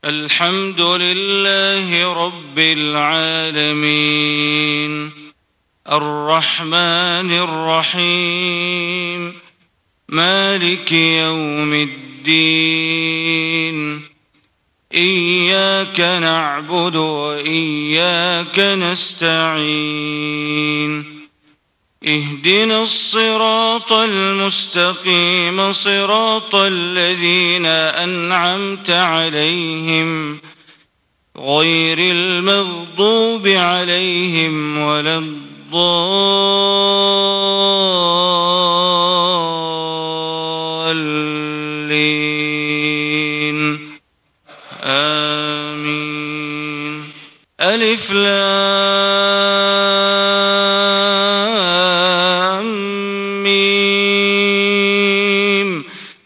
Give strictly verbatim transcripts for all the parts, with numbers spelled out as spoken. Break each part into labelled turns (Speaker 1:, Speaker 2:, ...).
Speaker 1: الحمد لله رب العالمين الرحمن الرحيم مالك يوم الدين إياك نعبد وإياك نستعين اهدنا الصراط المستقيم صراط الذين أنعمت عليهم غير المغضوب عليهم ولا الضالين آمين. ألف لام ميم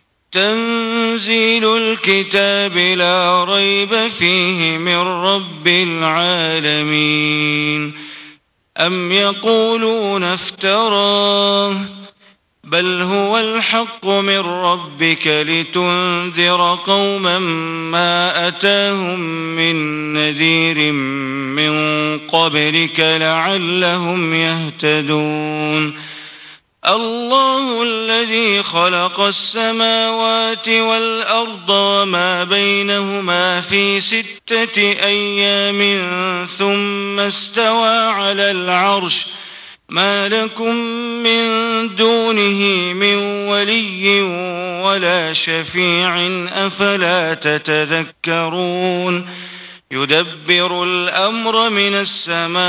Speaker 1: تنزيل الكتاب لا ريب فيه من رب العالمين. أم يقولون افتراه بل هو الحق من ربك لتنذر قوما ما أتاهم من نذير من قبلك لعلهم يهتدون. الله الذي خلق السماوات والأرض وما بينهما في ستة أيام ثم استوى على العرش ما لكم من دونه من ولي ولا شفيع أفلا تتذكرون. يدبر الأمر من السماء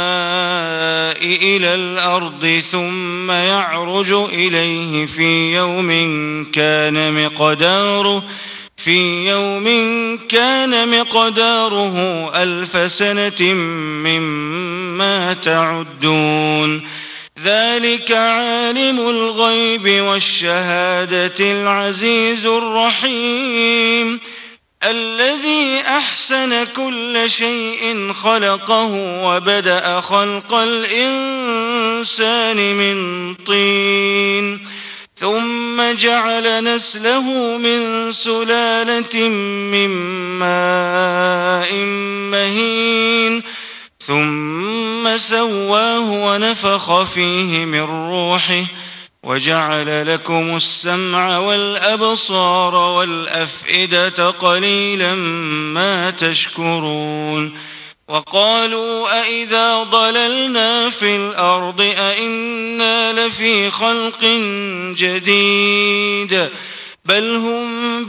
Speaker 1: إلى الأرض ثم يعرج إليه في يوم كان مقداره في يوم كان مقداره ألف سنة مما تعدون. ذلك عالم الغيب والشهادة العزيز الرحيم الذي أحسن كل شيء خلقه وبدأ خلق الإنسان من طين ثم جعل نسله من سلالة من ماء مهين ثم سواه ونفخ فيه من روحه وجعل لكم السمع والأبصار والأفئدة قليلا ما تشكرون. وقالوا أئذا ضللنا في الأرض أئنا لفي خلق جديد بل هم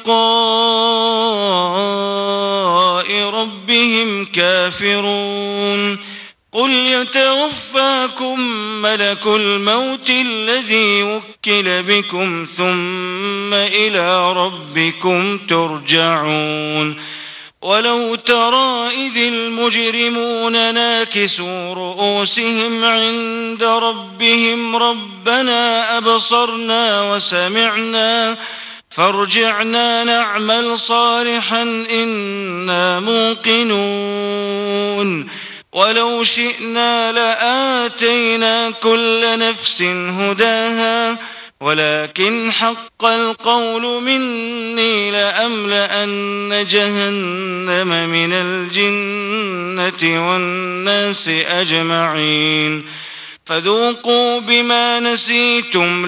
Speaker 1: بلقاء ربهم كافرون. قل يتوفاكم ملك الموت الذي وكل بكم ثم إلى ربكم ترجعون. ولو ترى إذ المجرمون ناكسوا رؤوسهم عند ربهم ربنا أبصرنا وسمعنا فارجعنا نعمل صالحا إنا موقنون. ولو شئنا لآتينا كل نفس هداها ولكن حق القول مني لأملأن جهنم من الجنة والناس أجمعين. فذوقوا بما نسيتم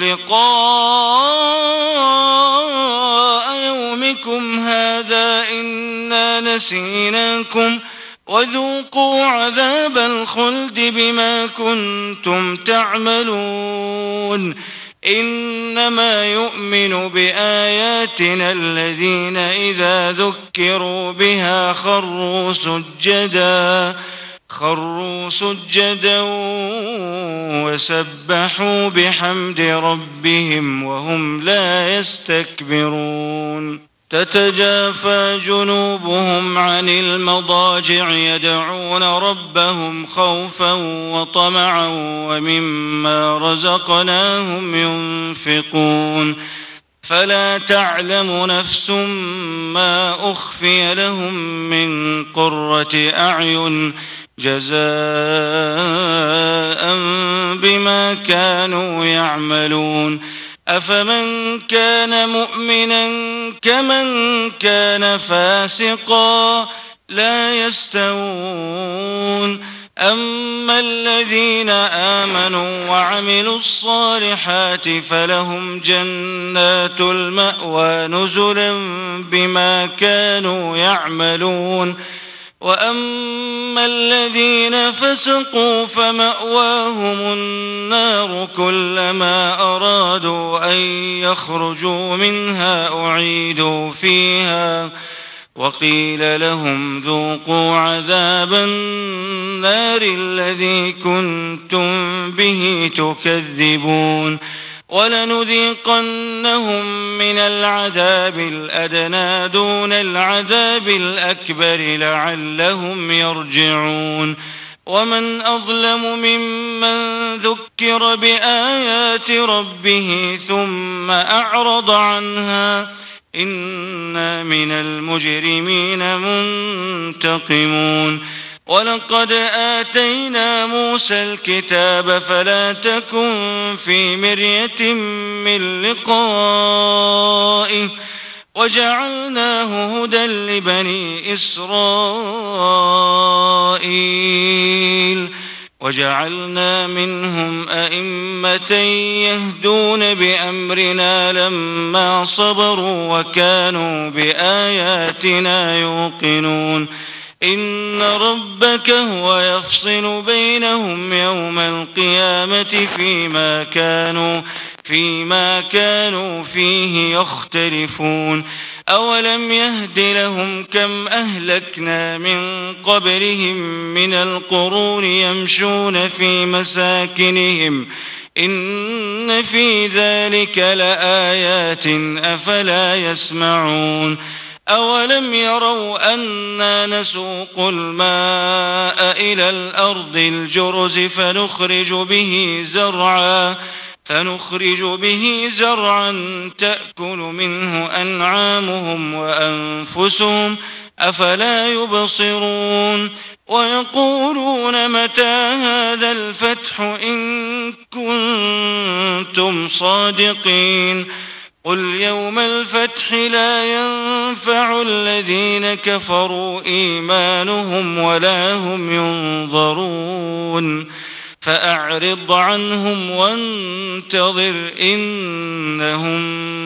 Speaker 1: لقاء يومكم هذا إنا نسيناكم وذوقوا عذاب الخلد بما كنتم تعملون. إنما يؤمن بآياتنا الذين إذا ذكروا بها خروا سجدا خروا سجدا وسبحوا بحمد ربهم وهم لا يستكبرون. تتجافى جنوبهم عن المضاجع يدعون ربهم خوفا وطمعا ومما رزقناهم ينفقون. فلا تعلم نفس ما أخفي لهم من قرة أعين جزاء بما كانوا يعملون. أفمن كان مؤمنا كمن كان فاسقا لا يستوون. أما الذين آمنوا وعملوا الصالحات فلهم جنات المأوى نزلا بما كانوا يعملون. وأما الذين فسقوا فمأواهم النار كلما أرادوا أن يخرجوا منها أعيدوا فيها وقيل لهم ذوقوا عذاب النار الذي كنتم به تكذبون. ولنذيقنهم من العذاب الأدنى دون العذاب الأكبر لعلهم يرجعون. ومن أظلم ممن ذكر بآيات ربه ثم أعرض عنها إنا من المجرمين منتقمون. ولقد آتينا موسى الكتاب فلا تكن في مرية من لقائه وجعلناه هدى لبني إسرائيل وجعلنا منهم أئمة يهدون بأمرنا لما صبروا وكانوا بآياتنا يوقنون. إن ربك هو يفصل بينهم يوم القيامة فيما كانوا فيما كانوا فيه يختلفون. أولم يهد لهم كم أهلكنا من قبلهم من القرون يمشون في مساكنهم إن في ذلك لآيات أفلا يسمعون. أولم يروا أنا نسوق الماء إلى الأرض الجرز فنخرج به زرعا فنخرج به زرعا تأكل منه أنعامهم وأنفسهم أفلا يبصرون. ويقولون متى هذا الفتح إن كنتم صادقين. قل يوم الفتح لا ينفع الذين كفروا إيمانهم ولا هم ينظرون. فأعرض عنهم وانتظر إنهم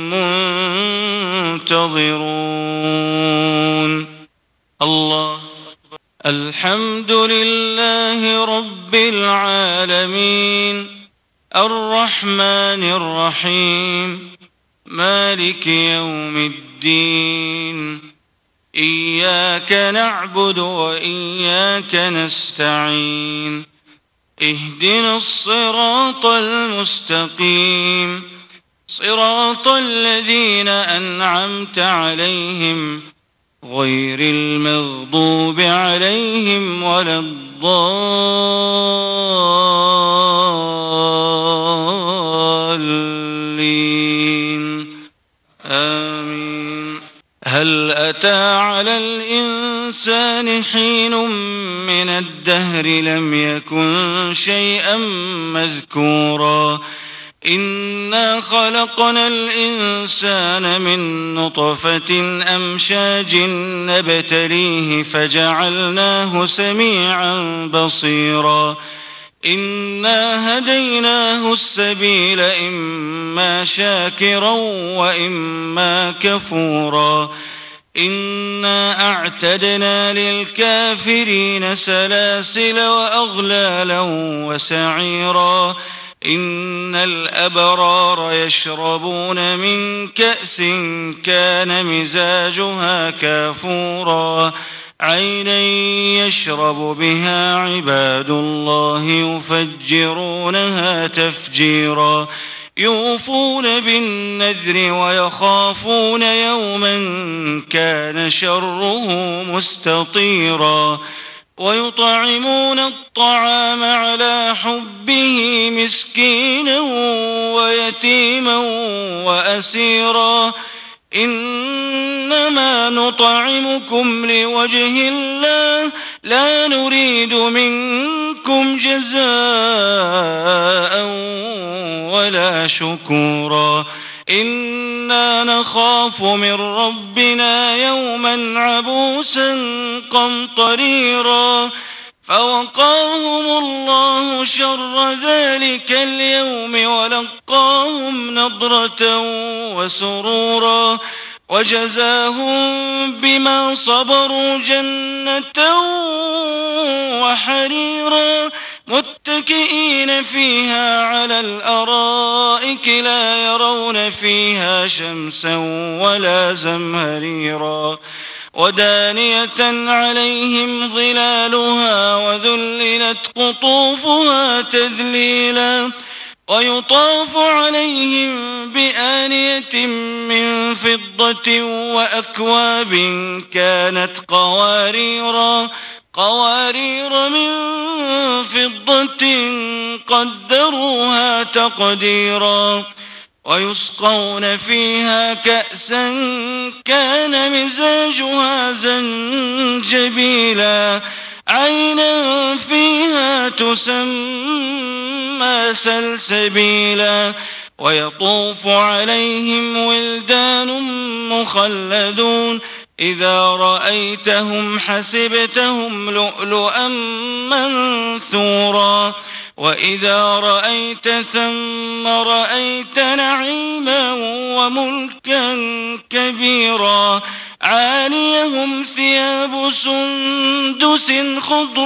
Speaker 1: منتظرون. الله الحمد لله رب العالمين الرحمن الرحيم مالك يوم الدين إياك نعبد وإياك نستعين اهدنا الصراط المستقيم صراط الذين أنعمت عليهم غير المغضوب عليهم ولا الضالين آمين. هل أتى على الإنسان حين من الدهر لم يكن شيئا مذكورا إنا خلقنا الإنسان من نطفة أمشاج نبتليه فجعلناه سميعا بصيرا إنا هديناه السبيل إما شاكرا وإما كفورا إنا أعتدنا للكافرين سلاسل وأغلالا وسعيرا إن الأبرار يشربون من كأس كان مزاجها كافورا عينا يشرب بها عباد الله يفجرونها تفجيرا يوفون بالنذر ويخافون يوما كان شره مستطيرا ويطعمون الطعام على حبه مسكينا ويتيما وأسيرا إنما نطعمكم لوجه الله لا نريد منكم لكم جزاء ولا شكورا إنا نخاف من ربنا يوما عبوسا قمطريرا فوقاهم الله شر ذلك اليوم ولقاهم نضرة وسرورا وجزاهم بما صبروا جنة وحريرا متكئين فيها على الأرائك لا يرون فيها شمسا ولا زمهريرا ودانية عليهم ظلالها وذللت قطوفها تذليلا ويطاف عليهم بآنية من فضة وأكواب كانت قواريرا قوارير من فضة قدروها تقديرا ويسقون فيها كأسا كان مزاجها زنجبيلا عينا فيها تسمى سلسبيلا ويطوف عليهم ولدان مخلدون إذا رأيتهم حسبتهم لؤلؤا منثورا وإذا رأيت ثم رأيت نعيما وملكا كبيرا عاليهم ثياب سندس خضر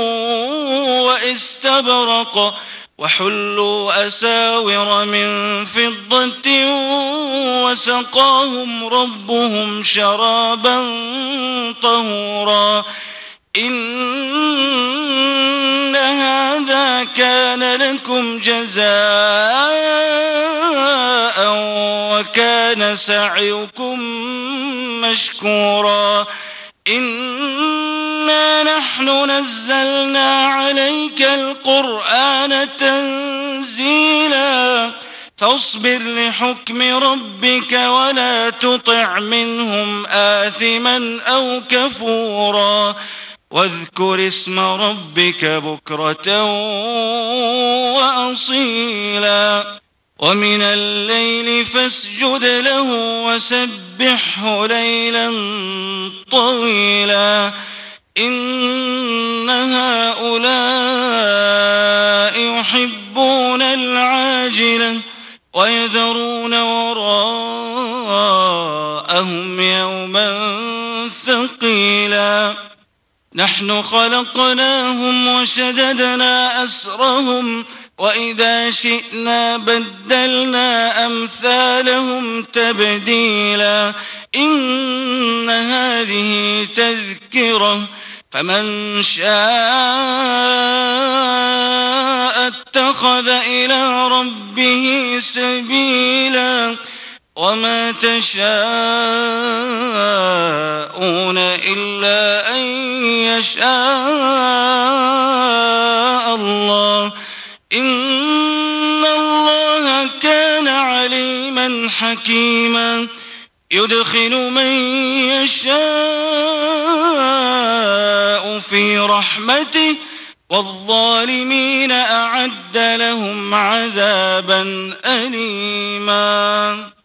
Speaker 1: واستبرق وحلوا أساور من فضة وسقاهم ربهم شرابا طهورا إن هذا كان لكم جزاء وكان سعيكم مشكورا إنا نحن نزلنا عليك القرآن تنزيلا فاصبر لحكم ربك ولا تطع منهم آثما أو كفورا واذكر اسم ربك بكرة وأصيلا ومن الليل فاسجد له وسبحه ليلا طويلا إن هؤلاء يحبون العاجلة ويذرون وراءهم يوما ثقيلا نحن خلقناهم وشددنا أسرهم وإذا شئنا بدلنا أمثالهم تبديلا إن هذه تذكرة فمن شاء اتخذ إلى ربه سبيلا وما تشاءون إلا أن يشاء الله إن الله كان عليما حكيما يدخل من يشاء في رحمته والظالمين أعد لهم عذابا أليما.